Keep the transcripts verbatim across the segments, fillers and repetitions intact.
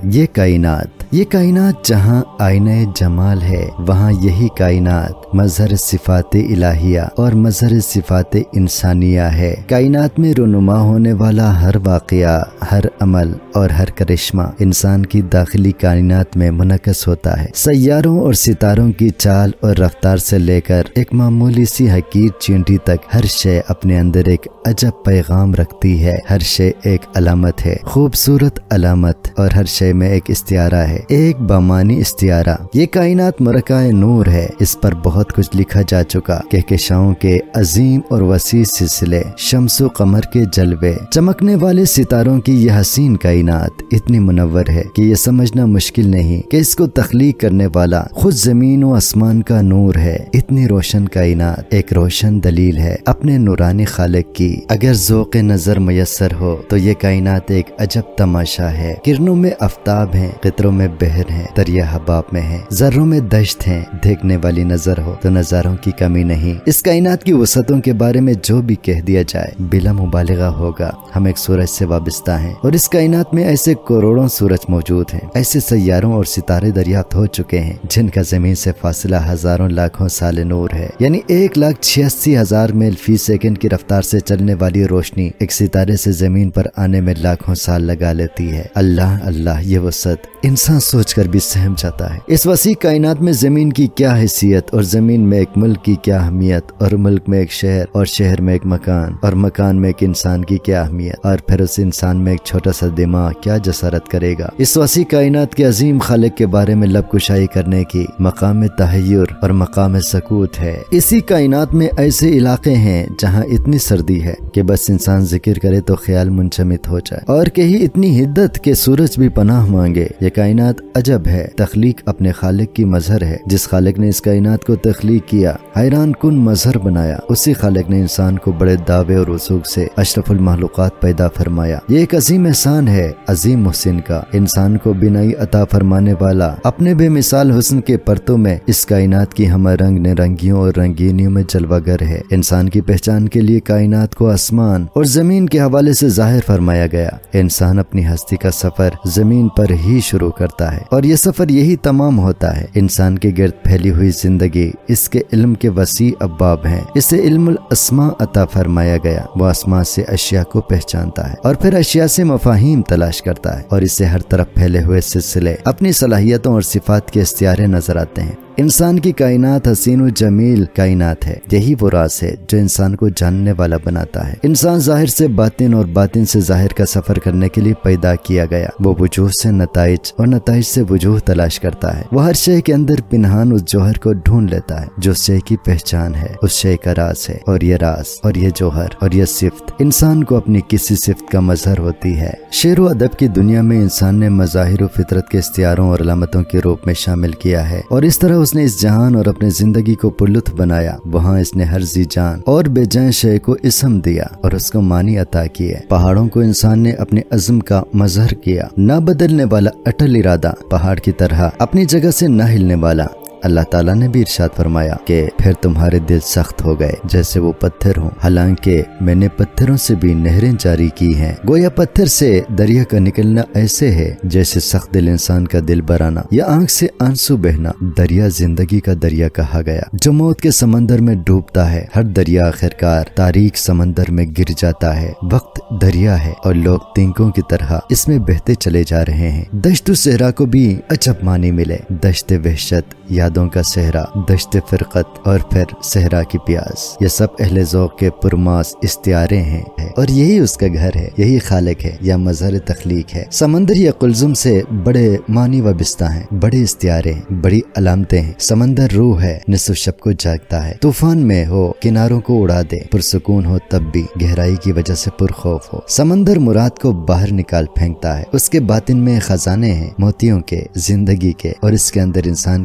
یہ کائنات یہ کائنات جہاں آئینہ جمال ہے، وہاں یہی کائنات مظہر صفات الہیہ اور مظہر صفات انسانیہ ہے۔ کائنات میں رونما ہونے والا ہر واقعہ، ہر عمل اور ہر کرشمہ انسان کی داخلی کائنات میں منعکس ہوتا ہے۔ سیاروں اور ستاروں کی چال اور رفتار سے لے کر ایک معمولی سی حقیر چینٹی تک ہر شے اپنے اندر ایک عجب پیغام رکھتی ہے۔ ہر شے ایک علامت ہے، خوبصورت علامت، اور ہر شے میں ایک استعارہ ہے، ایک بامانی استعارہ۔ یہ کائنات مرکہ نور ہے، اس پر بہت کچھ لکھا جا چکا۔ کہکشاؤں کے عظیم اور وسیع سلسلے، شمس و قمر کے جلوے، چمکنے والے ستاروں کی یہ حسین کائنات اتنی منور ہے کہ یہ سمجھنا مشکل نہیں کہ اس کو تخلیق کرنے والا خود زمین و آسمان کا نور ہے۔ اتنی روشن کائنات ایک روشن دلیل ہے اپنے نورانی خالق کی۔ اگر ذوق نظر میسر ہو تو یہ کائنات ایک عجب تماشا ہے۔ کرنوں میں آفتاب ہیں، قطروں میں بحر ہیں، دریا حباب میں ہیں، ذروں میں دشت ہیں۔ دیکھنے والی نظر ہو تو نظاروں کی کمی نہیں۔ اس کائنات کی وسعتوں کے بارے میں جو بھی کہہ دیا جائے بلا مبالغہ ہوگا۔ ہم ایک سورج سے وابستہ ہیں اور اس کائنات میں ایسے کروڑوں سورج موجود ہیں، ایسے سیاروں اور ستارے دریافت ہو چکے ہیں جن کا زمین سے فاصلہ ہزاروں لاکھوں سال نور ہے، یعنی ایک لاکھ چھیاسی ہزار میل فی سیکنڈ کی رفتار سے چلنے والی روشنی ایک ستارے سے زمین پر آنے میں لاکھوں سال لگا لیتی ہے۔ اللہ اللہ، یہ وسعت انسان سوچ کر بھی سہم جاتا ہے۔ اس وسیع کائنات میں زمین کی کیا حیثیت، اور زمین میں ایک ملک کی کیا اہمیت، اور ملک میں ایک شہر، اور شہر میں ایک مکان، اور مکان میں ایک انسان کی کیا اہمیت، اور پھر اس انسان میں ایک چھوٹا سا دماغ کیا جسارت کرے گا۔ اس وسیع کائنات کے عظیم خالق کے بارے میں لب کشائی کرنے کی مقام تحیر اور مقام سکوت ہے۔ اسی کائنات میں ایسے علاقے ہیں جہاں اتنی سردی ہے کہ بس انسان ذکر کرے تو خیال منجمد ہو جائے، اور کہیں اتنی حدت کہ سورج بھی پناہ مانگے۔ یہ کائنات عجب ہے، تخلیق اپنے خالق کی مظہر ہے۔ جس خالق نے اس کائنات کو تخلیق کیا، حیران کن مظہر بنایا، اسی خالق نے انسان کو بڑے دعوے اور رسوخ سے اشرف المخلوقات پیدا فرمایا۔ یہ ایک عظیم احسان ہے عظیم محسن کا، انسان کو بینائی عطا فرمانے والا اپنے بے مثال حسن کے پرتوں میں اس کائنات کی ہم رنگ نرنگیوں اور رنگینیوں میں جلوہ گر ہے۔ انسان کی پہچان کے لیے کائنات کو آسمان اور زمین کے حوالے سے ظاہر فرمایا گیا۔ انسان اپنی ہستی کا سفر زمین پر ہی شروع کرتا ہے اور یہ سفر یہی تمام ہوتا ہے۔ انسان کے گرد پھیلی ہوئی زندگی اس کے علم کے وسیع ابواب ہیں۔ اسے علم الاسماء عطا فرمایا گیا۔ وہ اسماء سے اشیاء کو پہچانتا ہے اور پھر اشیاء سے مفاہیم تلاش کرتا ہے، اور اسے ہر طرف پھیلے ہوئے سلسلے اپنی صلاحیتوں اور صفات کے استعارے نظر آتے ہیں۔ انسان کی کائنات حسین و جمیل کائنات ہے۔ یہی وہ راز ہے جو انسان کو جاننے والا بناتا ہے۔ انسان ظاہر سے باطن اور باطن سے ظاہر کا سفر کرنے کے لیے پیدا کیا گیا۔ وہ وجوہ سے نتائج اور نتائج سے وجوہ تلاش کرتا ہے۔ وہ ہر شے کے اندر پنہان اس جوہر کو ڈھونڈ لیتا ہے جو شے کی پہچان ہے، اس شے کا راز ہے، اور یہ راز اور یہ جوہر اور یہ صفت انسان کو اپنی کسی صفت کا مظہر ہوتی ہے۔ شعر و ادب کی دنیا میں انسان نے مظاہر و فطرت کے استعاروں اور علامتوں کے روپ میں شامل کیا ہے، اور اس طرح اس نے اس جہان اور اپنے زندگی کو پرلطف بنایا۔ وہاں اس نے ہر ذی جان اور بے جان شے کو اسم دیا اور اس کو معنی عطا کیے۔ پہاڑوں کو انسان نے اپنے عزم کا مظہر کیا، نہ بدلنے والا اٹل ارادہ، پہاڑ کی طرح اپنی جگہ سے نہ ہلنے والا۔ اللہ تعالیٰ نے بھی ارشاد فرمایا کہ پھر تمہارے دل سخت ہو گئے جیسے وہ پتھر ہوں، حالانکہ میں نے پتھروں سے بھی نہریں جاری کی ہیں۔ گویا پتھر سے دریا کا نکلنا ایسے ہے جیسے سخت دل انسان کا دل برانا یا آنکھ سے آنسو بہنا۔ دریا زندگی کا دریا کہا گیا جو موت کے سمندر میں ڈوبتا ہے۔ ہر دریا آخرکار تاریک سمندر میں گر جاتا ہے۔ وقت دریا ہے اور لوگ تینکوں کی طرح اس میں بہتے چلے جا رہے ہیں۔ دشت و صحرا کو بھی عجب معنی ملے، دشت وحشت، یادوں کا صحرا، دشت فرقت، اور پھر صحرا کی پیاس۔ یہ سب اہل ذوق کے پرماس استعارے ہیں، اور یہی اس کا گھر ہے، یہی خالق ہے یا مظہر تخلیق ہے۔ سمندر یا قلزم سے بڑے معنی وابستہ ہیں، بڑے استعارے ہیں، بڑی علامتیں ہیں۔ سمندر روح ہے، نصف شب کو جاگتا ہے، طوفان میں ہو کناروں کو اڑا دے، پرسکون ہو تب بھی گہرائی کی وجہ سے پرخوف ہو۔ سمندر مراد کو باہر نکال پھینکتا ہے، اس کے باطن میں خزانے ہیں، موتیوں کے، زندگی کے، اور اس کے اندر انسان کے لیے بڑے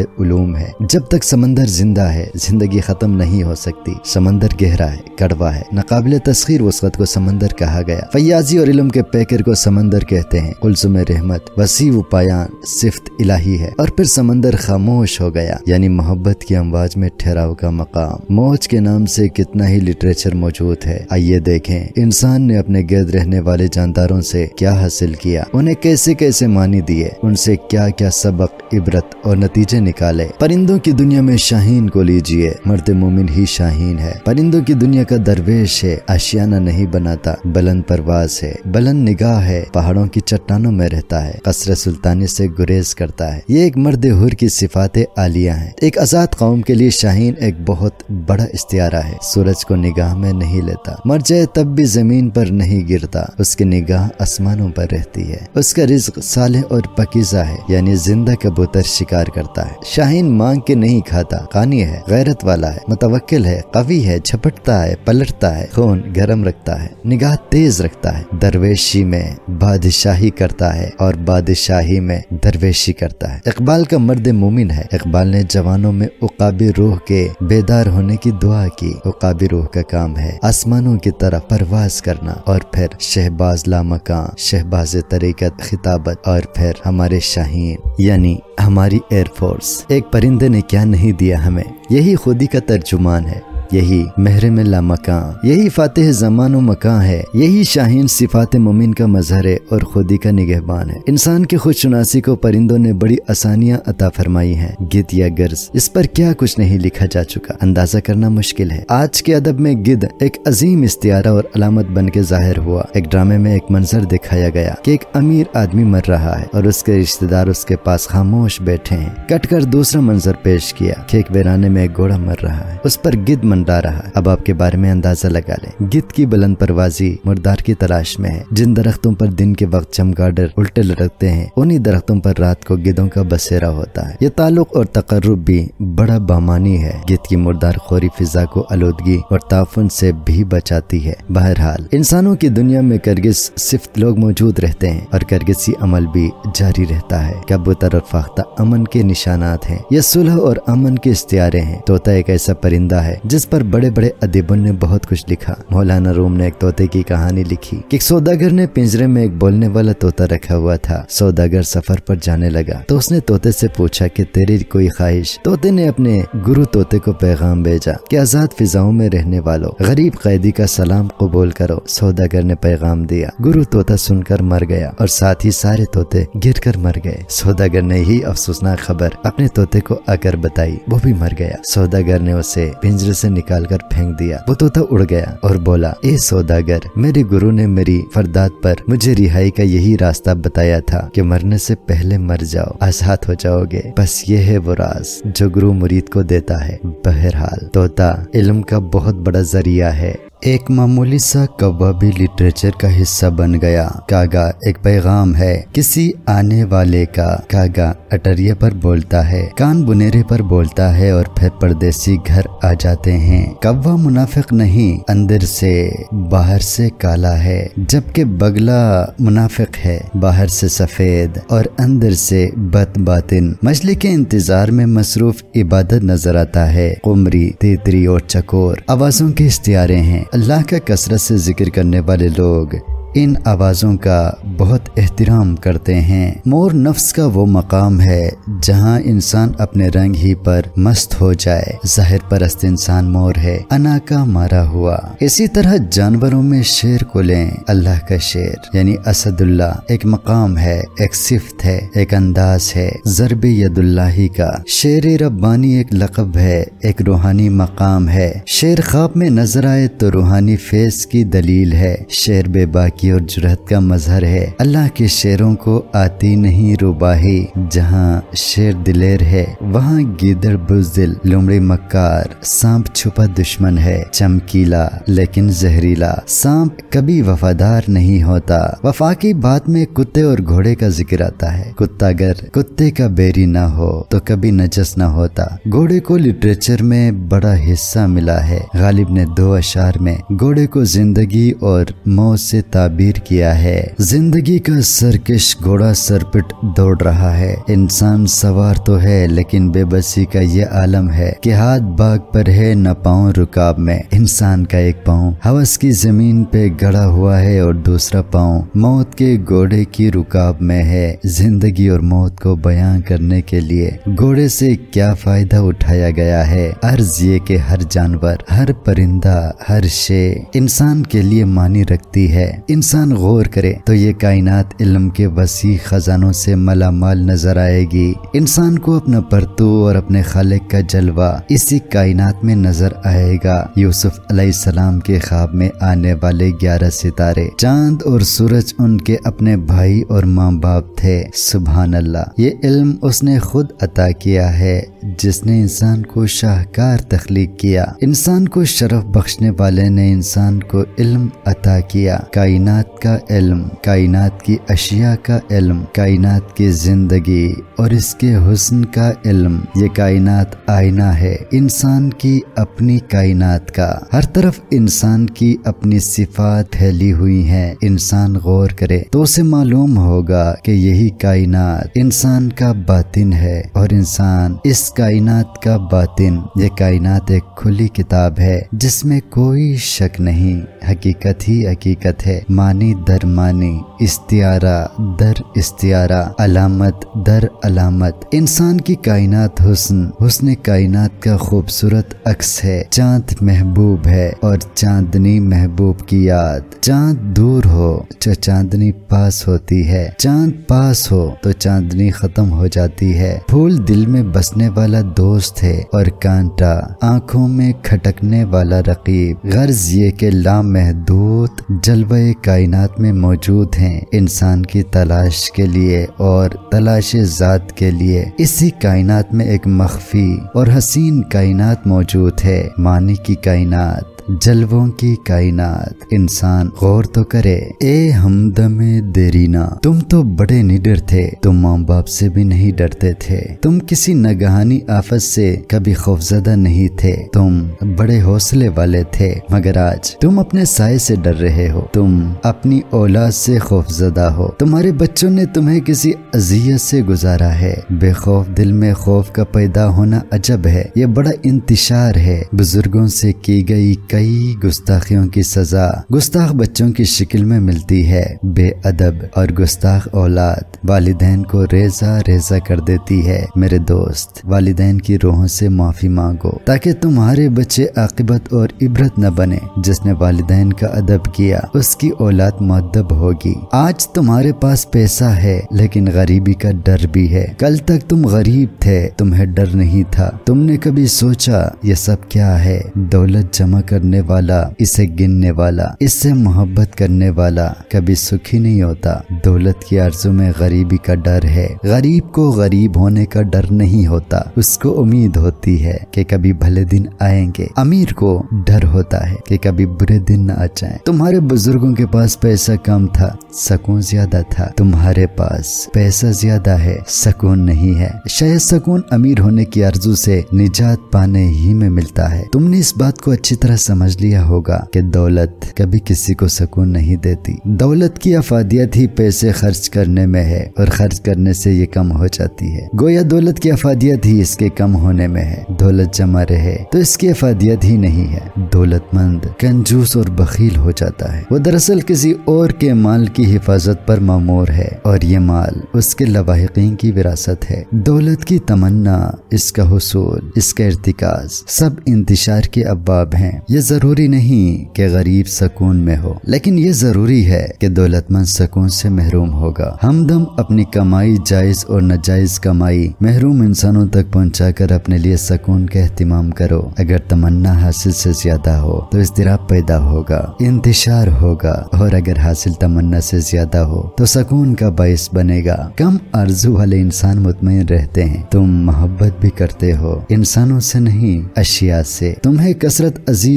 علوم ہے۔ جب تک سمندر زندہ ہے زندگی ختم نہیں ہو سکتی۔ سمندر گہرا ہے، کڑوا ہے، ناقابل تسخیر وسعت کو سمندر کہا گیا۔ فیاضی اور علم کے پیکر کو سمندر کہتے ہیں۔ قلزم رحمت، وسیع و پایان صفت الہی ہے۔ اور پھر سمندر خاموش ہو گیا، یعنی محبت کی امواج میں ٹھہراؤ کا مقام۔ موج کے نام سے کتنا ہی لٹریچر موجود ہے۔ آئیے دیکھیں انسان نے اپنے گرد رہنے والے جانداروں سے کیا حاصل کیا، انہیں کیسے کیسے معنی دیے، ان سے کیا کیا سبق، عبرت اور نتیجے نکالے۔ پرندوں کی دنیا میں شاہین کو لیجئے، مرد مومن ہی شاہین ہے۔ پرندوں کی دنیا کا درویش ہے، آشیانہ نہیں بناتا، بلند پرواز ہے، بلند نگاہ ہے، پہاڑوں کی چٹانوں میں رہتا ہے، قصر سلطانی سے گریز کرتا ہے۔ یہ ایک مرد حر کی صفات عالیہ ہیں۔ ایک آزاد قوم کے لیے شاہین ایک بہت بڑا استعارہ ہے۔ سورج کو نگاہ میں نہیں لیتا، مر جائے تب بھی زمین پر نہیں گرتا، اس کی نگاہ آسمانوں پر رہتی ہے۔ اس کا رزق صالح اور پاکیزہ ہے، یعنی زندہ کبوتر شکار کرتا ہے۔ شاہین مانگ کے نہیں کھاتا، قانی ہے، غیرت والا ہے، متوکل ہے، قوی ہے، جھپٹتا ہے، پلٹتا ہے، خون گرم رکھتا ہے، نگاہ تیز رکھتا ہے، درویشی میں بادشاہی کرتا ہے اور بادشاہی میں درویشی کرتا ہے۔ اقبال کا مرد مومن ہے۔ اقبال نے جوانوں میں عقابی روح کے بیدار ہونے کی دعا کی۔ عقابی روح کا کام ہے آسمانوں کی طرف پرواز کرنا، اور پھر شہباز لامکاں، شہباز طریقت خطابت، اور پھر ہمارے شاہین یعنی ہماری ایئر فورس۔ ایک پرندے نے کیا نہیں دیا ہمیں، یہی خودی کا ترجمان ہے، یہی محرم لامکاں، یہی فاتح زمان و مکان ہے، یہی شاہین صفات مومن کا مظہر ہے اور خودی کا نگہبان ہے۔ انسان کی خود شناسی کو پرندوں نے بڑی آسانیاں عطا فرمائی ہیں۔ گدھ یا گرز، اس پر کیا کچھ نہیں لکھا جا چکا، اندازہ کرنا مشکل ہے۔ آج کے ادب میں گدھ ایک عظیم استعارہ اور علامت بن کے ظاہر ہوا۔ ایک ڈرامے میں ایک منظر دکھایا گیا کہ ایک امیر آدمی مر رہا ہے اور اس کے رشتہ دار اس کے پاس خاموش بیٹھے ہیں۔ کٹ کر دوسرا منظر پیش کیا کہ ایک ویرانے میں ایک گھوڑا مر رہا ہے، اس پر گدھ منڈا رہا ہے۔ اب آپ کے بارے میں اندازہ لگا لیں، گدھ کی بلند پروازی مردار کی تلاش میں ہے۔ جن درختوں پر دن کے وقت چمگادڑ الٹے لٹکتے ہیں، انہی درختوں پر رات کو گدھوں کا بسیرا ہوتا ہے۔ یہ تعلق اور تقرب بھی بڑا بامانی ہے۔ گدھ کی مردار خوری فضا کو آلودگی اور تعفن سے بھی بچاتی ہے۔ بہرحال انسانوں کی دنیا میں کرگس صفت لوگ موجود رہتے ہیں اور کرگسی عمل بھی جاری رہتا ہے۔ کبوتر اور فاختہ امن کے نشانات ہیں، یہ صلح اور امن کے استعارے ہیں۔ طوطا ایک ایسا پرندہ ہے جس پر بڑے بڑے ادیبوں نے بہت کچھ لکھا۔ مولانا روم نے ایک طوطے کی کہانی لکھی کہ ایک سوداگر نے پنجرے میں ایک بولنے والا طوطا رکھا ہوا تھا۔ سوداگر سفر پر جانے لگا تو اس نے طوطے سے پوچھا کہ تیری کوئی خواہش؟ طوطے نے اپنے گرو طوطے کو پیغام بھیجا کہ آزاد فضاؤں میں رہنے والوں، غریب قیدی کا سلام قبول کرو۔ سوداگر نے پیغام دیا، گرو طوطا سن کر مر گیا اور ساتھ ہی سارے طوطے گر کر مر گئے۔ سوداگر نے یہی افسوسناک خبر اپنے طوطے کو آ کر بتائی، وہ بھی مر گیا۔ سوداگر نے اسے پنجرے سے نکال کر پھینک دیا۔ وہ طوطا اڑ گیا اور بولا، اے سوداگر، میرے گرو نے میری فردات پر مجھے رہائی کا یہی راستہ بتایا تھا کہ مرنے سے پہلے مر جاؤ، آزاد ہو جاؤ گے۔ بس یہ ہے وہ راز جو گرو مرید کو دیتا ہے۔ بہرحال طوطا علم کا بہت بڑا ذریعہ ہے۔ ایک معمولی سا کوا بھی لٹریچر کا حصہ بن گیا۔ کاگا ایک پیغام ہے کسی آنے والے کا۔ کاگا اٹریے پر بولتا ہے، کان بنیرے پر بولتا ہے اور پھر پردیسی گھر آ جاتے ہیں۔ کوا منافق نہیں، اندر سے باہر سے کالا ہے، جبکہ بگلا منافق ہے، باہر سے سفید اور اندر سے بد باطن۔ مچھلی کے انتظار میں مصروف عبادت نظر آتا ہے۔ قمری، تیتری اور چکور آوازوں کے استعارے ہیں۔ اللہ کا کثرت سے ذکر کرنے والے لوگ ان آوازوں کا بہت احترام کرتے ہیں۔ مور نفس کا وہ مقام ہے جہاں انسان اپنے رنگ ہی پر مست ہو جائے۔ ظاہر پرست انسان مور ہے، انا کا مارا ہوا۔ اسی طرح جانوروں میں شیر کو لیں، اللہ کا شیر یعنی اسد اللہ ایک مقام ہے، ایک صفت ہے، ایک انداز ہے۔ ضرب ید اللہ کا شیر ربانی ایک لقب ہے، ایک روحانی مقام ہے۔ شیر خواب میں نظر آئے تو روحانی فیض کی دلیل ہے۔ شیر بے باکی اور جرأت کا مظہر ہے۔ اللہ کے شیروں کو آتی نہیں روباہی، جہاں شیر دلیر ہے وہاں گیدڑ بزدل، لومڑی مکار، سانپ چھپا دشمن ہے، چمکیلا لیکن زہریلا۔ سانپ کبھی وفادار نہیں ہوتا۔ وفا کی بات میں کتے اور گھوڑے کا ذکر آتا ہے۔ کتا اگر کتے کا بیری نہ ہو تو کبھی نجس نہ ہوتا۔ گھوڑے کو لٹریچر میں بڑا حصہ ملا ہے۔ غالب نے دو اشعار میں گھوڑے کو زندگی اور موت سے تعلق ताबीर किया है। जिंदगी का सरकश घोड़ा सरपिट दौड़ रहा है। इंसान सवार तो है लेकिन बेबसी का ये आलम है कि हाथ बाग पर है न पाँव रुकाब में। इंसान का एक पाँव हवस की जमीन पे गड़ा हुआ है और दूसरा पाँव मौत के घोड़े की रुकाब में है। जिंदगी और मौत को बयां करने के लिए घोड़े से क्या फायदा उठाया गया है। अर्ज ये कि हर जानवर, हर परिंदा, हर शे इंसान के लिए मानी रखती है। इंसान गौर करे तो ये कायनात इल्म के वसी खजानों से मालामाल नजर आएगी। इंसान को अपना परतू और अपने खालिक का जलवा इसी कायनात में नजर आएगा। यूसुफ अलैहिस्सलाम के ख्वाब में आने वाले ग्यारह सितारे, चांद और सूरज उनके अपने भाई और माँ बाप थे। सुभान अल्लाह, ये इल्म उसने खुद अता किया है जिसने इंसान को शाहकार तख्लीक किया। इंसान को शरफ बख्शने वाले ने इंसान को इल्म अता किया। कायनात का इल्म, कायनात की अशिया का इल्म, कायनात की जिंदगी और इसके हुस्न का इल्म। ये कायनात आईना है इंसान की अपनी कायनात का। हर तरफ इंसान की अपनी सिफात फैली हुई हैं। इंसान गौर करे तो उसे मालूम होगा कि यही कायनात इंसान का बातिन है और इंसान इस कायनात का बातिन। ये कायनात एक खुली किताब है जिसमें कोई शक नहीं। हकीकत ही हकीकत है, मानी दर मानी, इस्तियारा दर इस्तियारा, अलामत दर अलामत। इंसान की कायनात हुस्न, हुस्न कायनात का खूबसूरत अक्स है। चांद महबूब है और चांदनी महबूब की याद। चांद दूर हो तो चांदनी पास होती है, चांद पास हो तो चांदनी खत्म हो जाती है। फूल दिल में बसने वाला दोस्त है और कांटा आंखों में खटकने वाला रकीब। गर्ज ये के लामहदूद जलवे कायनात में मौजूद हैं इंसान की तलाश के लिए और तलाश जात के लिए। इसी कायनात में एक मख्फी और हसीन कायनात मौजूद है, मानी की कायनात, जलवों की कायनात। इंसान गौर तो करे। ए हमदमे देरीना, तुम तो बड़े निडर थे, तुम माँ बाप से भी नहीं डरते थे, तुम किसी नगहानी आफत से कभी खौफजदा नहीं थे, तुम बड़े हौसले वाले थे, मगर आज तुम अपने साए से डर रहे हो, तुम अपनी औलाद से खौफजदा हो। तुम्हारे बच्चों ने तुम्हें किसी अजियत से गुजारा है। बेखौफ दिल में खौफ का पैदा होना अजब है, ये बड़ा इंतशार है। बुजुर्गों से की गई कई गुस्ताखियों की सजा गुस्ताख बच्चों की शक्ल में मिलती है। बेअदब और गुस्ताख औलाद वालिदैन को रेजा रेजा कर देती है। मेरे दोस्त, वालिदैन की रूहों से माफी मांगो ताकि तुम्हारे बच्चे आकिबत और इबरत न बने। जिसने वालिदैन का अदब किया उसकी औलाद मुअद्दब होगी। आज तुम्हारे पास पैसा है लेकिन गरीबी का डर भी है। कल तक तुम गरीब थे, तुम्हें डर नहीं था। तुमने कभी सोचा ये सब क्या है? दौलत जमा करने वाला, इसे गिनने वाला, इससे मोहब्बत करने वाला कभी सुखी नहीं होता। दौलत की आरज़ू में गरीबी का डर है। गरीब को गरीब होने का डर नहीं होता, उसको उम्मीद होती है कि कभी भले दिन आएंगे। अमीर को डर होता है कि कभी बुरे दिन न आ जाएं। तुम्हारे बुजुर्गों के पास पैसा कम था, सुकून ज्यादा था। तुम्हारे पास पैसा ज्यादा है, सुकून नहीं है। शायद सुकून अमीर होने की आरज़ू से निजात पाने ही में मिलता है। तुमने इस बात को अच्छी तरह समझ लिया होगा कि दौलत कभी किसी को सुकून नहीं देती। दौलत की अफादियत ही पैसे खर्च करने में है और खर्च करने से ये कम हो जाती है। गोया दौलत की अफादियत ही इसके कम होने में है। दौलत जमा रहे तो इसकी अफादियत ही नहीं है। दौलतमंद कंजूस और बखील हो जाता है। वो दरअसल किसी और के माल की हिफाजत पर मामूर है और ये माल उसके लवाहिकीन की विरासत है। दौलत की तमन्ना, इसका हुसूल, इसका इर्तिकाज सब इंतशार के अब्बाब हैं। ये जरूरी नहीं कि गरीब सुकून में हो, लेकिन ये जरूरी है कि दौलतमंद सुकून से महरूम होगा। हमदम अपनी कमाई, जायज और नाजायज कमाई महरूम इंसानों तक पहुंचाकर अपने लिए सुकून का एहतिमाम करो। अगर तमन्ना हासिल से ज्यादा हो तो इज़्तिराब पैदा होगा, इंतशार होगा, और अगर हासिल तमन्ना से ज्यादा हो तो सुकून का बाइस बनेगा। कम आरज़ू वाले इंसान मुतमईन रहते हैं। तुम मोहब्बत भी करते हो इंसानों से नहीं, अशिया से। तुम्हें कसरत अजीज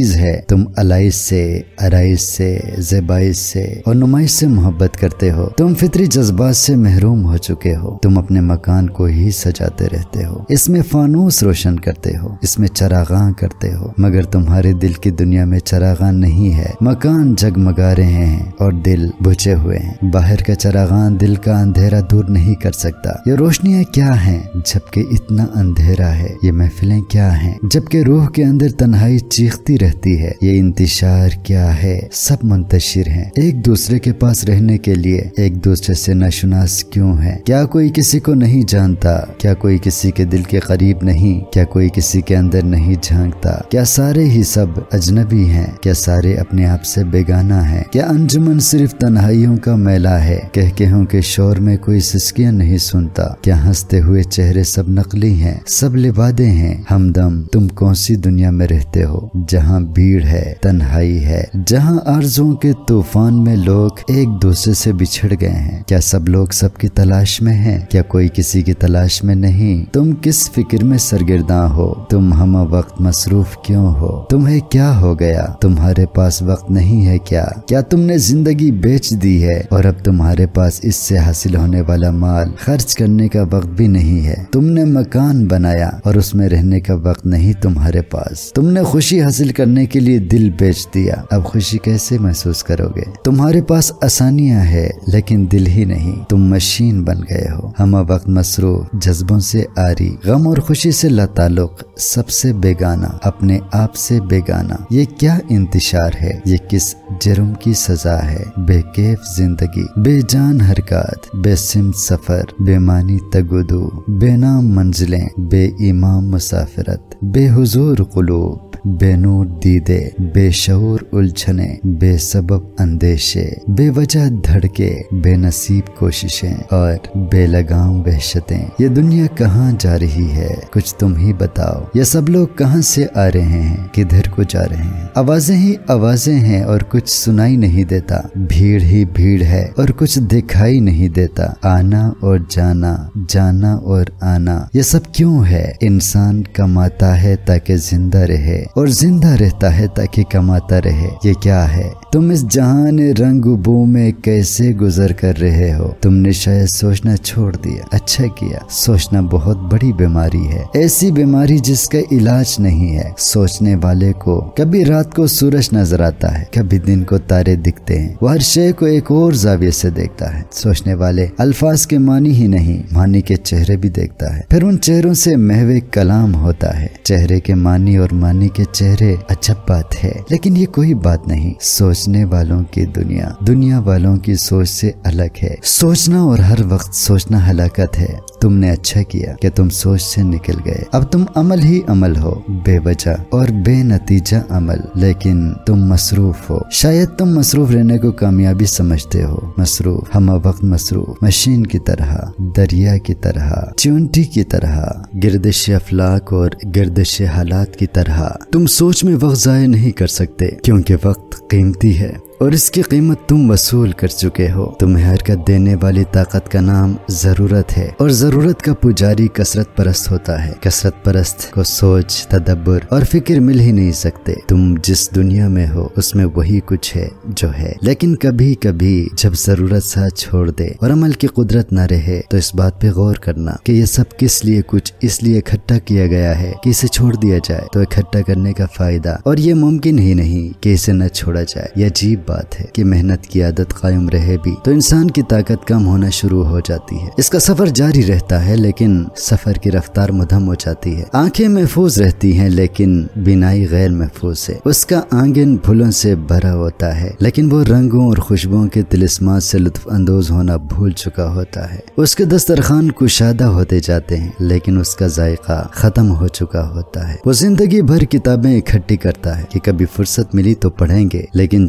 چیز ہے، تم علائش سے، آرائش سے، زیبائش سے اور نمائش سے محبت کرتے ہو، تم فطری جذبات سے محروم ہو چکے ہو، تم اپنے مکان کو ہی سجاتے رہتے ہو، اس میں فانوس روشن کرتے ہو، اس میں چراغاں کرتے ہو، مگر تمہارے دل کی دنیا میں چراغاں نہیں ہے، مکان جگمگا رہے ہیں اور دل بجھے ہوئے ہیں۔ باہر کا چراغاں دل کا اندھیرا دور نہیں کر سکتا۔ یہ روشنیاں کیا ہیں جبکہ اتنا اندھیرا ہے؟ یہ محفلیں کیا ہیں جبکہ روح کے اندر تنہائی چیختی رہتی ہے؟ یہ انتشار کیا ہے؟ سب منتشر ہیں، ایک دوسرے کے پاس رہنے کے لیے ایک دوسرے سے ناشناس کیوں ہے؟ کیا کوئی کسی کو نہیں جانتا؟ کیا کوئی کسی کے دل کے قریب نہیں؟ کیا کوئی کسی کے اندر نہیں جھانکتا؟ کیا سارے ہی سب اجنبی ہیں؟ کیا سارے اپنے آپ سے بیگانہ ہیں؟ کیا انجمن صرف تنہائیوں کا میلہ ہے؟ کہہ کہوں کے شور میں کوئی سسکیاں نہیں سنتا؟ کیا ہنستے ہوئے چہرے سب نقلی ہیں، سب لبادے ہیں؟ ہمدم تم کون سی دنیا میں رہتے ہو جہاں بھیڑ ہے، تنہائی ہے، جہاں آرزوؤں کے طوفان میں لوگ ایک دوسرے سے بچھڑ گئے ہیں؟ کیا سب لوگ سب کی تلاش میں ہیں؟ کیا کوئی کسی کی تلاش میں نہیں؟ تم کس فکر میں سرگرداں ہو؟ تم ہم وقت مصروف کیوں ہو؟ تمہیں کیا ہو گیا؟ تمہارے پاس وقت نہیں ہے کیا؟ کیا تم نے زندگی بیچ دی ہے اور اب تمہارے پاس اس سے حاصل ہونے والا مال خرچ کرنے کا وقت بھی نہیں ہے؟ تم نے مکان بنایا اور اس میں رہنے کا وقت نہیں تمہارے پاس۔ تم نے خوشی حاصل کرنے کے لیے دل بیچ دیا، اب خوشی کیسے محسوس کرو گے؟ تمہارے پاس آسانیاں ہے لیکن دل ہی نہیں، تم مشین بن گئے ہو، ہم وقت مصروف، جذبوں سے آری، غم اور خوشی سے لاتعلق، سب سے بیگانہ، اپنے آپ سے بیگانہ۔ یہ کیا انتشار ہے؟ یہ کس جرم کی سزا ہے؟ بے کیف زندگی، بے جان حرکات، بے سمت سفر، بے معنی تگودو، بے نام منزلیں، بے ایمام مسافرت، بے حضور قلوب، بے نور دیدے، بے شعور الجھنے، بے سبب اندیشے، بے وجہ دھڑکے، بے نصیب کوششیں اور بے لگام وحشتیں۔ یہ دنیا کہاں جا رہی ہے؟ کچھ تم ہی بتاؤ۔ یہ سب لوگ کہاں سے آ رہے ہیں، کدھر کو جا رہے ہیں؟ آوازیں ہی آوازیں ہیں اور کچھ سنائی نہیں دیتا، بھیڑ ہی بھیڑ ہے اور کچھ دکھائی نہیں دیتا، آنا اور جانا، جانا اور آنا۔ یہ سب کیوں ہے؟ انسان کماتا ہے تاکہ زندہ رہے اور زندہ رہتا ہے تاکہ کماتا رہے۔ یہ کیا ہے؟ تم اس جہان رنگ بو میں کیسے گزر کر رہے ہو؟ تم نے شاید سوچنا چھوڑ دیا۔ اچھا کیا، سوچنا بہت بڑی بیماری ہے، ایسی بیماری جس کا علاج نہیں ہے۔ سوچنے والے کو کبھی رات کو سورج نظر آتا ہے، کبھی دن کو تارے دکھتے ہیں، وہ ہر شے کو ایک اور زاویے سے دیکھتا ہے۔ سوچنے والے الفاظ کے معنی ہی نہیں، معنی کے چہرے بھی دیکھتا ہے، پھر ان چہروں سے محو کلام ہوتا ہے۔ چہرے کے معنی اور معنی کے چہرے عجب بات ہے، لیکن یہ کوئی بات نہیں۔ سوچنے والوں کی دنیا دنیا والوں کی سوچ سے الگ ہے۔ سوچنا اور ہر وقت سوچنا ہلاکت ہے۔ تم نے اچھا کیا کہ تم سوچ سے نکل گئے، اب تم عمل ہی عمل ہو، بے وجہ اور بے نتیجہ عمل، لیکن تم مصروف ہو۔ شاید تم مصروف رہنے کو کامیابی سمجھتے ہو، مصروف، ہم وقت مصروف، مشین کی طرح، دریا کی طرح، چونٹی کی طرح، گردش افلاک اور گردش حالات کی طرح۔ تم سوچ میں وقت ضائع نہیں کر سکتے کیونکہ وقت قیمتی ہے اور اس کی قیمت تم وصول کر چکے ہو۔ تمہیں حرکت دینے والی طاقت کا نام ضرورت ہے اور ضرورت کا پجاری کثرت پرست ہوتا ہے۔ کثرت پرست کو سوچ، تدبر اور فکر مل ہی نہیں سکتے۔ تم جس دنیا میں ہو اس میں وہی کچھ ہے جو ہے، لیکن کبھی کبھی جب ضرورت ساتھ چھوڑ دے اور عمل کی قدرت نہ رہے تو اس بات پہ غور کرنا کہ یہ سب کس لیے کچھ اس لیے اکٹھا کیا گیا ہے کہ اسے چھوڑ دیا جائے تو اکٹھا کرنے کا فائدہ، اور یہ ممکن ہی نہیں کہ اسے نہ چھوڑا جائے۔ یہ عجیب بات ہے کہ محنت کی عادت قائم رہے بھی تو انسان کی طاقت کم ہونا شروع ہو جاتی ہے۔ اس کا سفر جاری رہتا ہے لیکن سفر کی رفتار مدھم ہو جاتی ہے۔ آنکھیں محفوظ رہتی ہیں لیکن بینائی غیر محفوظ ہے۔ اس کا آنگن پھولوں سے بھرا ہوتا ہے لیکن وہ رنگوں اور خوشبوؤں کے طلسمات سے لطف اندوز ہونا بھول چکا ہوتا ہے۔ اس کے دسترخوان کشادہ ہوتے جاتے ہیں لیکن اس کا ذائقہ ختم ہو چکا ہوتا ہے۔ وہ زندگی بھر کتابیں اکٹھی کرتا ہے کہ کبھی فرصت ملی تو پڑھیں گے، لیکن جب لائبریری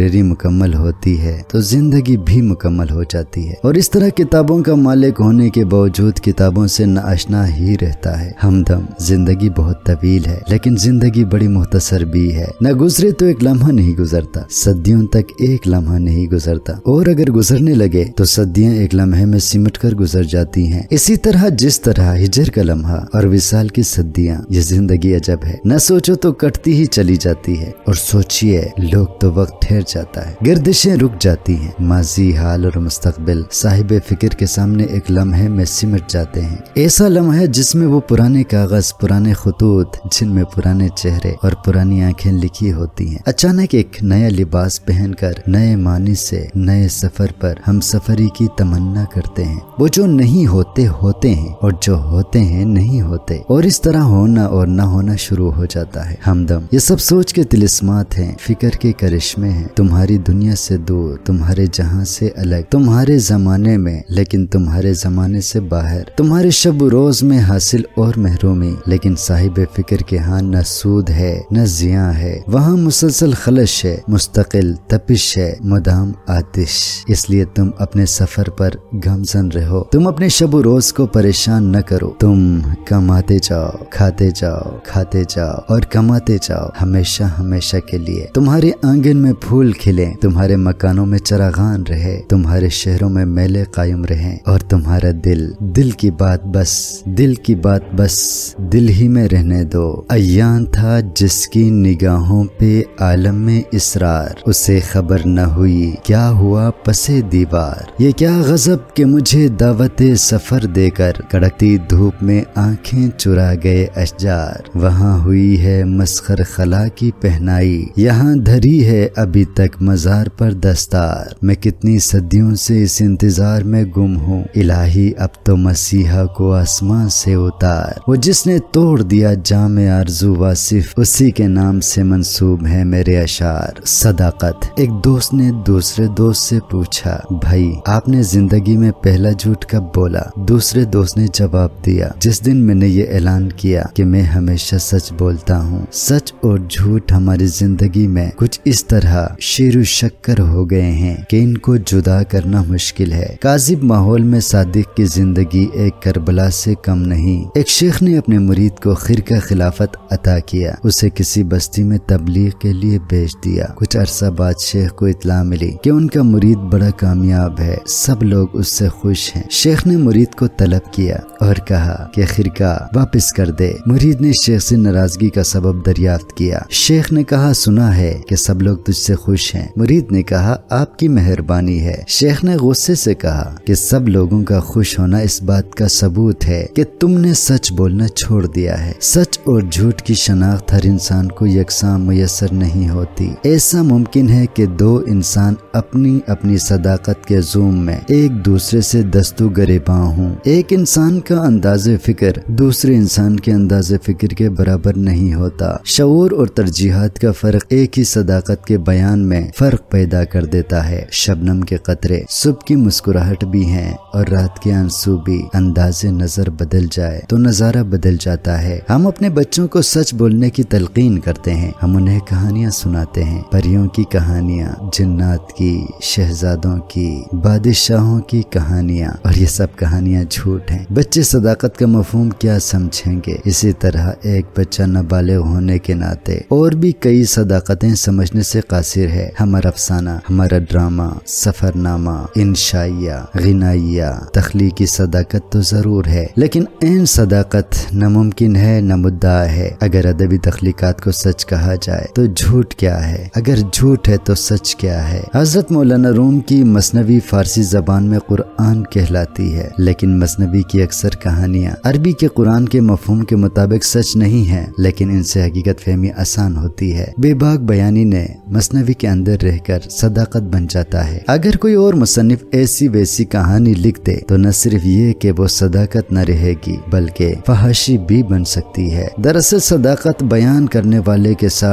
لائبریری مکمل ہوتی ہے تو زندگی بھی مکمل ہو جاتی ہے، اور اس طرح کتابوں کا مالک ہونے کے باوجود کتابوں سے ناآشنا ہی رہتا ہے۔ ہمدم زندگی بہت طویل ہے لیکن زندگی بڑی مختصر بھی ہے، نہ گزرے تو ایک لمحہ نہیں گزرتا، صدیوں تک ایک لمحہ نہیں گزرتا، اور اگر گزرنے لگے تو صدیاں ایک لمحے میں سمٹ کر گزر جاتی ہیں۔ اسی طرح جس طرح ہجر کا لمحہ اور وصال کی صدیاں، یہ زندگی عجب ہے، نہ سوچو تو کٹتی ہی چلی جاتی ہے، اور سوچئے لوگ تو وقت ٹھہر جاتا ہے، گردشیں رک جاتی ہیں، ماضی، حال اور مستقبل صاحب فکر کے سامنے ایک لمحے میں سمٹ جاتے ہیں۔ ایسا لمحہ جس میں وہ پرانے کاغذ، پرانے خطوط جن میں پرانے چہرے اور پرانی آنکھیں لکھی ہوتی ہیں، اچانک ایک نیا لباس پہن کر نئے معنی سے نئے سفر پر ہم سفری کی تمنا کرتے ہیں۔ وہ جو نہیں ہوتے ہوتے ہیں اور جو ہوتے ہیں نہیں ہوتے، اور اس طرح ہونا اور نہ ہونا شروع ہو جاتا ہے۔ ہمدم یہ سب سوچ کے طلسمات ہیں، فکر کے کرشمے ہیں، تمہاری دنیا سے دور، تمہارے جہاں سے الگ، تمہارے زمانے میں لیکن تمہارے زمانے سے باہر، تمہارے شب و روز میں حاصل اور محرومی، لیکن صاحب فکر کے ہاں نہ سود ہے نہ زیاں ہے، وہاں مسلسل خلش ہے، مستقل تپش ہے، مدام آتش۔ اس لیے تم اپنے سفر پر گمزن رہو، تم اپنے شب و روز کو پریشان نہ کرو، تم کماتے جاؤ، کھاتے جاؤ، کھاتے جاؤ اور کماتے جاؤ، ہمیشہ ہمیشہ کے لیے۔ تمہارے آنگن میں پھول کھلیں، تمہارے مکانوں میں چراغان رہے، تمہارے شہروں میں میلے قائم رہیں، اور تمہارا دل دل کی بات بس دل کی بات بس دل ہی میں رہنے دو۔ ایان تھا جس کی نگاہوں پہ عالم میں اسرار، اسے خبر نہ ہوئی کیا ہوا پسے دیوار۔ یہ کیا غضب کہ مجھے دعوت سفر دے کر کڑکتی دھوپ میں آنکھیں چرا گئے اشجار، وہاں ہوئی ہے مسخر خلا کی پہنائی، یہاں دھری ہے ابھی تک مزار پر دستار۔ میں کتنی صدیوں سے اس انتظار میں گم ہوں، الہی اب تو مسیحا کو آسمان سے اتار۔ وہ جس نے توڑ دیا جام آرزو واصف، اسی کے نام سے منسوب ہے میرے اشعار۔ صداقت۔ ایک دوست نے دوسرے دوست سے پوچھا، بھائی آپ نے زندگی میں پہلا جھوٹ کب بولا؟ دوسرے دوست نے جواب دیا، جس دن میں نے یہ اعلان کیا کہ میں ہمیشہ سچ بولتا ہوں۔ سچ اور جھوٹ ہماری زندگی میں کچھ اس طرح شیر و شکر ہو گئے ہیں کہ ان کو جدا کرنا مشکل ہے۔ کاذب ماحول میں صادق کی زندگی ایک کربلا سے کم نہیں۔ ایک شیخ نے اپنے مرید کو خرقہ خلافت عطا کیا، اسے کسی بستی میں تبلیغ کے لیے بھیج دیا۔ کچھ عرصہ بعد شیخ کو اطلاع ملی کہ ان کا مرید بڑا کامیاب ہے، سب لوگ اس سے خوش ہیں۔ شیخ نے مرید کو طلب کیا اور کہا کہ خرقہ واپس کر دے۔ مرید نے شیخ سے ناراضگی کا سبب دریافت کیا۔ شیخ نے کہا، سنا ہے کہ سب لوگ تجھ سے خوش ہیں۔ مرید نے کہا، آپ کی مہربانی ہے۔ شیخ نے غصے سے کہا کہ سب لوگوں کا خوش ہونا اس بات کا ثبوت ہے کہ تم نے سچ بولنا چھوڑ دیا ہے۔ سچ اور جھوٹ کی شناخت ہر انسان کو یکساں میسر نہیں ہوتی۔ ایسا ممکن ہے کہ دو انسان اپنی اپنی صداقت کے زوم میں ایک دوسرے سے دستو گریباں ہوں۔ ایک انسان کا انداز فکر دوسرے انسان کے انداز فکر کے برابر نہیں ہوتا۔ شعور اور ترجیحات کا فرق ایک ہی صداقت کے بیان میں فرق پیدا کر دیتا ہے۔ شبنم کے قطرے صبح کی مسکراہٹ بھی ہیں اور رات کے آنسو بھی۔ انداز نظر بدل جائے تو نظارہ بدل جاتا ہے۔ ہم اپنے بچوں کو سچ بولنے کی تلقین کرتے ہیں، ہم انہیں کہانیاں سناتے ہیں، پریوں کی کہانیاں، جنات کی، شہزادوں کی، بادشاہوں کی کہانیاں، اور یہ سب کہانیاں جھوٹ ہیں۔ بچے صداقت کا مفہوم کیا سمجھیں گے؟ اسی طرح ایک بچہ نابالغ ہونے کے ناطے اور بھی کئی صداقتیں سمجھنے سے قاصر ہے۔ ہمارا افسانہ، ہمارا ڈرامہ، سفر نامہ، انشائیہ، غنائیہ، تخلیقی صداقت تو ضرور ہے، لیکن عین صداقت نہ ممکن ہے نہ مدعا ہے۔ اگر ادبی تخلیقات کو سچ کہا جائے تو جھوٹ کیا ہے؟ اگر جھوٹ ہے تو سچ کیا ہے؟ حضرت مولانا روم کی مثنوی فارسی زبان میں قرآن کہلاتی ہے، لیکن مثنوی کی اکثر کہانیاں عربی کے قرآن کے مفہوم کے مطابق سچ نہیں ہیں، لیکن ان سے حقیقت فہمی آسان ہوتی ہے۔ بے باک بیانی نے مثنوی کے اندر رہ کر صداقت بن جاتا ہے۔ اگر کوئی اور مصنف ایسی ویسی کہانی لکھ دے تو نہ صرف یہ کہ وہ صداقت نہ رہے گی بلکہ فحاشی بھی بن سکتی ہے۔ دراصل صداقت بیان کرنے والے کے ساتھ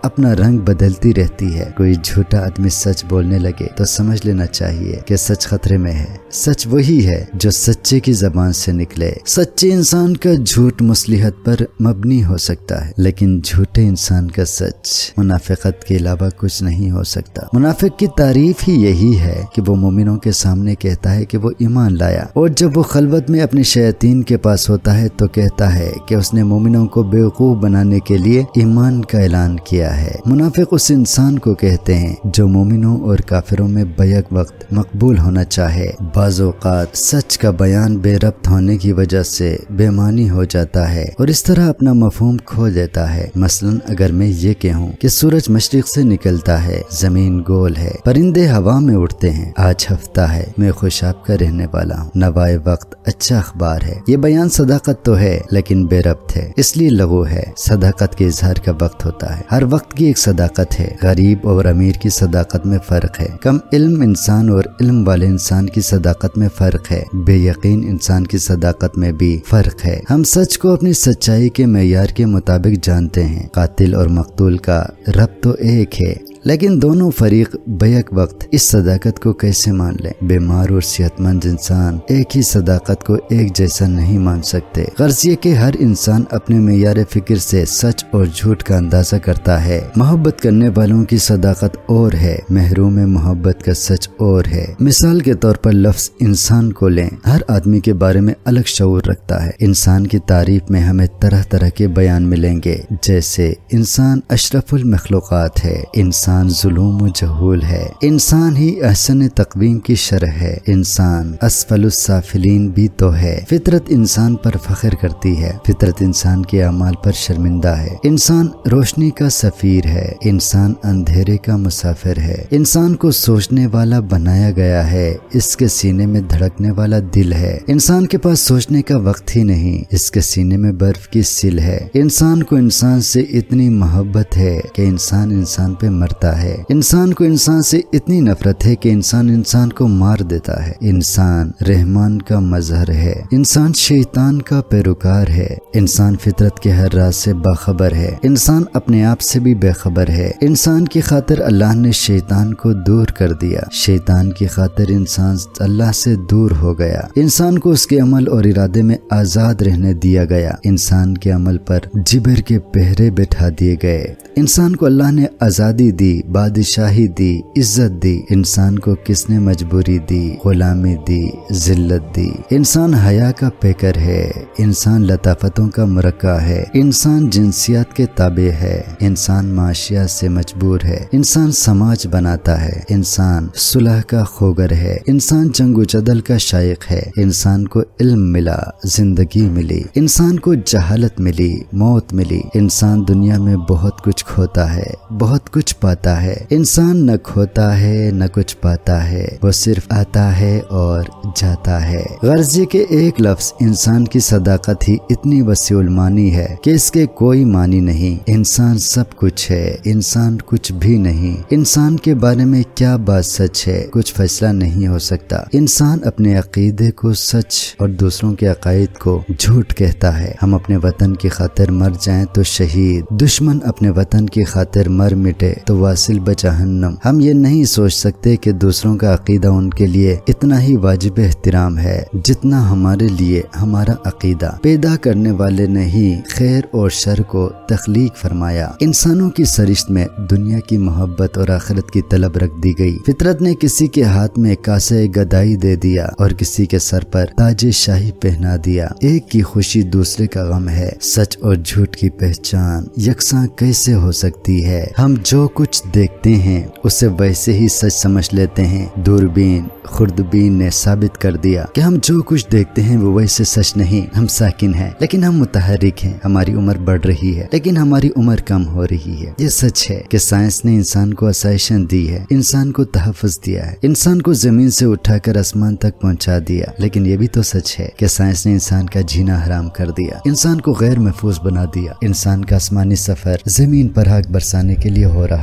अपना रंग बदलती रहती है। कोई झूठा आदमी सच बोलने लगे तो समझ लेना चाहिए कि सच खतरे में है। सच वही है जो सच्चे की जबान से निकले। सच्चे इंसान का झूठ मुसलिहत पर मबनी हो सकता है, लेकिन झूठे इंसान का सच मुनाफिकत के अलावा कुछ नहीं हो सकता। मुनाफिक की तारीफ ही यही है कि वो मोमिनों के सामने कहता है कि वो ईमान लाया, और जब वो खलवत में अपने शैतान के पास होता है तो कहता है कि उसने मोमिनों को बेवकूफ बनाने के लिए ईमान का ऐलान किया है। मुनाफिक उस इंसान को कहते हैं जो मोमिनों और काफिरों में बैक वक्त मकबूल होना चाहे। बाज़ औक़ात सच का बयान बेरब्त होने की वजह से बेमानी हो जाता है और इस तरह अपना मफहूम खो देता है। मसलन अगर मैं ये कहूँ कि सूरज मशरिक से निकलता है, जमीन गोल है, परिंदे हवा में उड़ते हैं, आज हफ्ता है, मैं खुशाब का रहने वाला हूँ, नवाए वक्त अच्छा अखबार है। ये बयान सदाकत तो है लेकिन बेरब्त है, इसलिए लगो है। सदाकत के इजहार का वक्त होता है, हर वक्त की एक सदाकत है। गरीब और अमीर की सदाकत में फर्क है, कम इल्म इंसान और इल्म वाले इंसान की सदाकत में फर्क है, बेयकीन इंसान की सदाकत में भी फर्क है। हम सच को अपनी सच्चाई के मेयार के मुताबिक जानते हैं। कातिल और मकतूल का रब तो एक है, लेकिन दोनों फरीक बैक वक्त इस सदाकत को कैसे मान लें। बीमार और सेहतमंद इंसान एक ही सदाकत को एक जैसा नहीं मान सकते। गर्ज ये कि हर इंसान अपने मेयार फिक्र से सच और झूठ का अंदाजा करता है। मोहब्बत करने वालों की सदाकत और है, महरूम मोहब्बत का सच और है। मिसाल के तौर पर लफ्ज इंसान को लें, हर आदमी के बारे में अलग शऊर रखता है। इंसान की तारीफ में हमें तरह तरह के बयान मिलेंगे, जैसे इंसान अशरफुल मखलूकात है, इंसान जुलूम व जहूल है, इंसान ही अहसन तकवीम की शरह है, इंसान असफलुस साफिलीन भी तो है। फितरत इंसान पर फख्र करती है, फितरत इंसान के अमाल पर शर्मिंदा है। इंसान रोशनी का सफीर है, इंसान अंधेरे का मुसाफिर है। इंसान को सोचने वाला बनाया गया है, इसके सीने में धड़कने वाला दिल है। इंसान के पास सोचने का वक्त ही नहीं, इसके सीने में बर्फ की सिल है। इंसान को इंसान से इतनी मोहब्बत है कि इंसान इंसान पे मरता है। इंसान को इंसान से इतनी नफरत है कि इंसान इंसान को मार देता है। इंसान रहमान का मजहर है, इंसान शैतान का पैरोकार है। इंसान फितरत के हर राज से बाखबर है, इंसान अपने आप से भी बेखबर है। इंसान की खातिर अल्लाह ने शैतान को दूर कर दिया, शैतान की खातिर इंसान अल्लाह से दूर हो गया। इंसान को उसके अमल और इरादे में आजाद रहने दिया गया, इंसान के अमल पर जिबर के पहरे बैठा दिए गए। इंसान को अल्लाह ने आजादी दी, बादशाही दी, इज्जत दी। इंसान को किसने मजबूरी दी, गुलामी दी, जिल्लत दी। इंसान हया का पेकर है, इंसान लताफतों का मुरक्का है। इंसान जिनसियत के ताबे है, इंसान माशिया से मजबूर है। इंसान समाज बनाता है, इंसान सुलह का खोगर है। इंसान जंगो जदल का शाइक है, इंसान को इल्म मिला, जिंदगी मिली। इंसान को जहालत मिली, मौत मिली। इंसान दुनिया में बहुत कुछ खोता है, बहुत कुछ पाता है। इंसान न खोता है न कुछ पाता है, वो सिर्फ आता है और जाता है। गर्ज के एक लफ्ज इंसान की सदाकत ही इतनी वसीउल मानी है कि इसके कोई मानी नहीं। इंसान सब कुछ है, इंसान कुछ भी नहीं। इंसान के बारे में क्या बात सच है, कुछ फैसला नहीं हो सकता। इंसान अपने अकीदे को सच और दूसरों के अकायद को झूठ कहता है। हम अपने वतन की खातिर मर जाएं तो शहीद, दुश्मन अपने वतन की खातिर मर मिटे तो वासिल बजहन्नम। हम ये नहीं सोच सकते कि दूसरों का अकीदा उनके लिए इतना ही वाजिब एहतराम है जितना हमारे लिए हमारा अकीदा। पैदा करने वाले ने ही खैर और शर को तख्लीक फरमाया। इंसानों की सरिश्त में दुनिया की मोहब्बत और आखिरत की तलब रख दी गई। फितरत ने किसी के हाथ में कासे गदाई दे दिया और किसी के सर पर ताजे शाही पहना दिया। एक की खुशी दूसरे का गम है। सच और झूठ की पहचान यकसां कैसे हो सकती है। हम जो कुछ देखते हैं उसे वैसे ही सच समझ लेते हैं। दूरबीन खुर्दबीन ने साबित कर दिया कि हम जो कुछ देखते हैं वो वैसे सच नहीं। हम साकिन हैं लेकिन हम मुतहरिक हैं। हमारी उम्र बढ़ रही है लेकिन हमारी उम्र कम हो रही है। ये सच है कि साइंस ने इंसान को आसाइशन दी है, इंसान को तहफ़्फ़ुज़ दिया है, इंसान को जमीन से उठाकर आसमान तक पहुंचा दिया। लेकिन ये भी तो सच है कि साइंस ने इंसान का जीना हराम कर दिया, इंसान को गैर महफूज बना दिया। इंसान का आसमानी सफर जमीन पर आग बरसाने के लिए हो रहा है।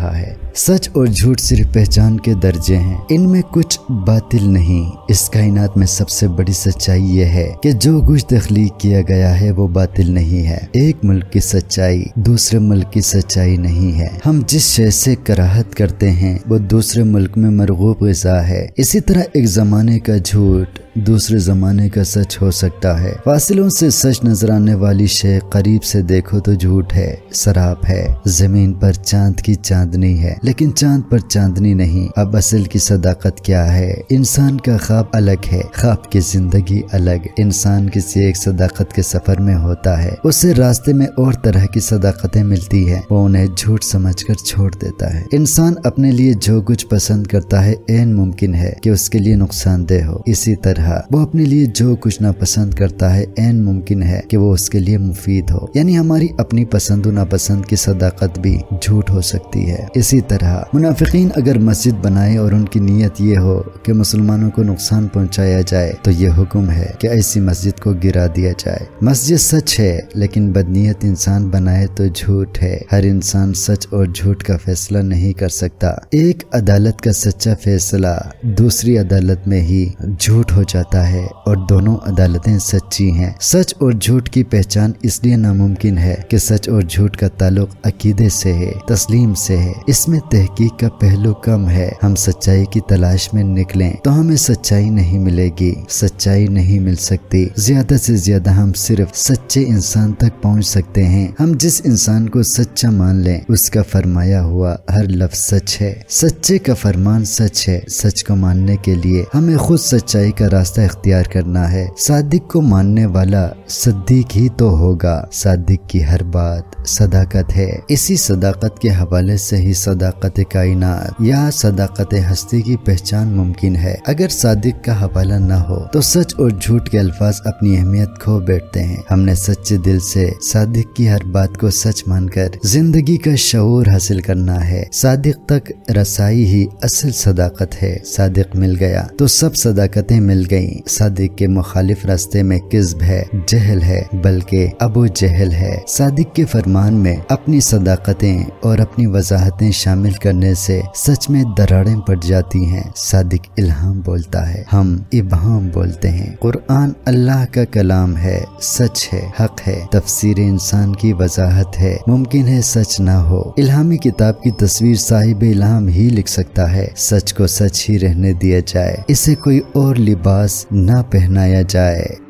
सच और झूठ सिर्फ पहचान के दर्जे हैं, इनमें कुछ बातिल नहीं। इस कायनात में सबसे बड़ी सच्चाई ये है कि जो कुछ तख्लीक किया गया है वो बातिल नहीं है। एक मुल्क की सच्चाई दूसरे मुल्क की सच्चाई नहीं है। हम जिस शय से कराहत करते हैं वो दूसरे मुल्क में मरगूब ग़िज़ा है। इसी तरह एक जमाने का झूठ दूसरे जमाने का सच हो सकता है। फासिलों से सच नजर आने वाली शय करीब से देखो तो झूठ है, शराब है। जमीन पर चांद की चांदनी है लेकिन चांद पर चांदनी नहीं। अब असल की सदाकत क्या है? इंसान का ख्वाब अलग है, ख्वाब की जिंदगी अलग। इंसान किसी एक सदाकत के सफर में होता है, उसे रास्ते में और तरह की सदाकतें मिलती है, वो उन्हें झूठ समझकर छोड़ देता है। इंसान अपने लिए जो कुछ पसंद करता है ऐन मुमकिन है कि उसके लिए नुकसानदेह हो। इसी तरह वो अपने लिए जो कुछ नापसंद करता है ऐन मुमकिन है कि वो उसके लिए मुफीद हो। यानी हमारी अपनी पसंद और नापसंद की सदाकत भी झूठ हो सकती है। इसी तरह मुनाफिकीन अगर मस्जिद बनाए और उनकी नीयत ये हो कि मुसलमानों को नुकसान पहुंचाया जाए तो ये हुक्म है कि ऐसी मस्जिद को गिरा दिया जाए। मस्जिद सच है लेकिन बदनीयत इंसान बनाए तो झूठ है। हर इंसान सच और झूठ का फैसला नहीं कर सकता। एक अदालत का सच्चा फैसला दूसरी अदालत में ही झूठ हो जाता है और दोनों अदालतें सच्ची हैं। सच और झूठ की पहचान इसलिए नामुमकिन है कि सच और झूठ का ताल्लुक अकीदे से है, तस्लीम से है। इसमें तहकीक का पहलू कम है। हम सच्चाई की तलाश में निकलें तो हमें सच्चाई नहीं मिलेगी, सच्चाई नहीं मिल सकती। ज्यादा से ज्यादा हम सिर्फ सच्चे इंसान तक पहुंच सकते हैं। हम जिस इंसान को सच्चा मान लें उसका फरमाया हुआ हर लफ्ज सच है। सच्चे का फरमान सच है। सच को मानने के लिए हमें खुद सच्चाई का रास्ता इख्तियार करना है। सादिक को मानने वाला सद्दीक ही तो होगा। सादिक की हर बात सदाकत है। इसी सदाकत के हवाले से ही सदाकत कायनात या सदाकत हस्ती की पहचान मुमकिन है। अगर सादिक का हवाला न हो तो सच और झूठ के अल्फाज अपनी अहमियत खो बैठते हैं। हमने सच्चे दिल से सादिक की हर बात को सच मानकर जिंदगी का शऊर हासिल करना है। सादिक तक रसाई ही असल सदाकत है। सादिक मिल गया तो सब सदाकतें मिल गईं। सादिक के मुखालिफ रास्ते में किज़्ब है, जहल है, बल्कि अबू जहल है। सादिक के फरमान में अपनी सदाकतें और अपनी वजाहतें शामिल करने से सच में दरारें पड़ जाती हैं। सादिक इल्हाम बोलता है, हम इबहाम बोलते हैं। कुरान अल्लाह का कलाम है, सच है, हक है। तफसीर इंसान की वजाहत है, मुमकिन है सच ना हो। इल्हामी किताब की तस्वीर साहिब इल्हाम ही लिख सकता है। सच को सच ही रहने दिया जाए, इसे कोई और लिबास ना पहनाया जाए।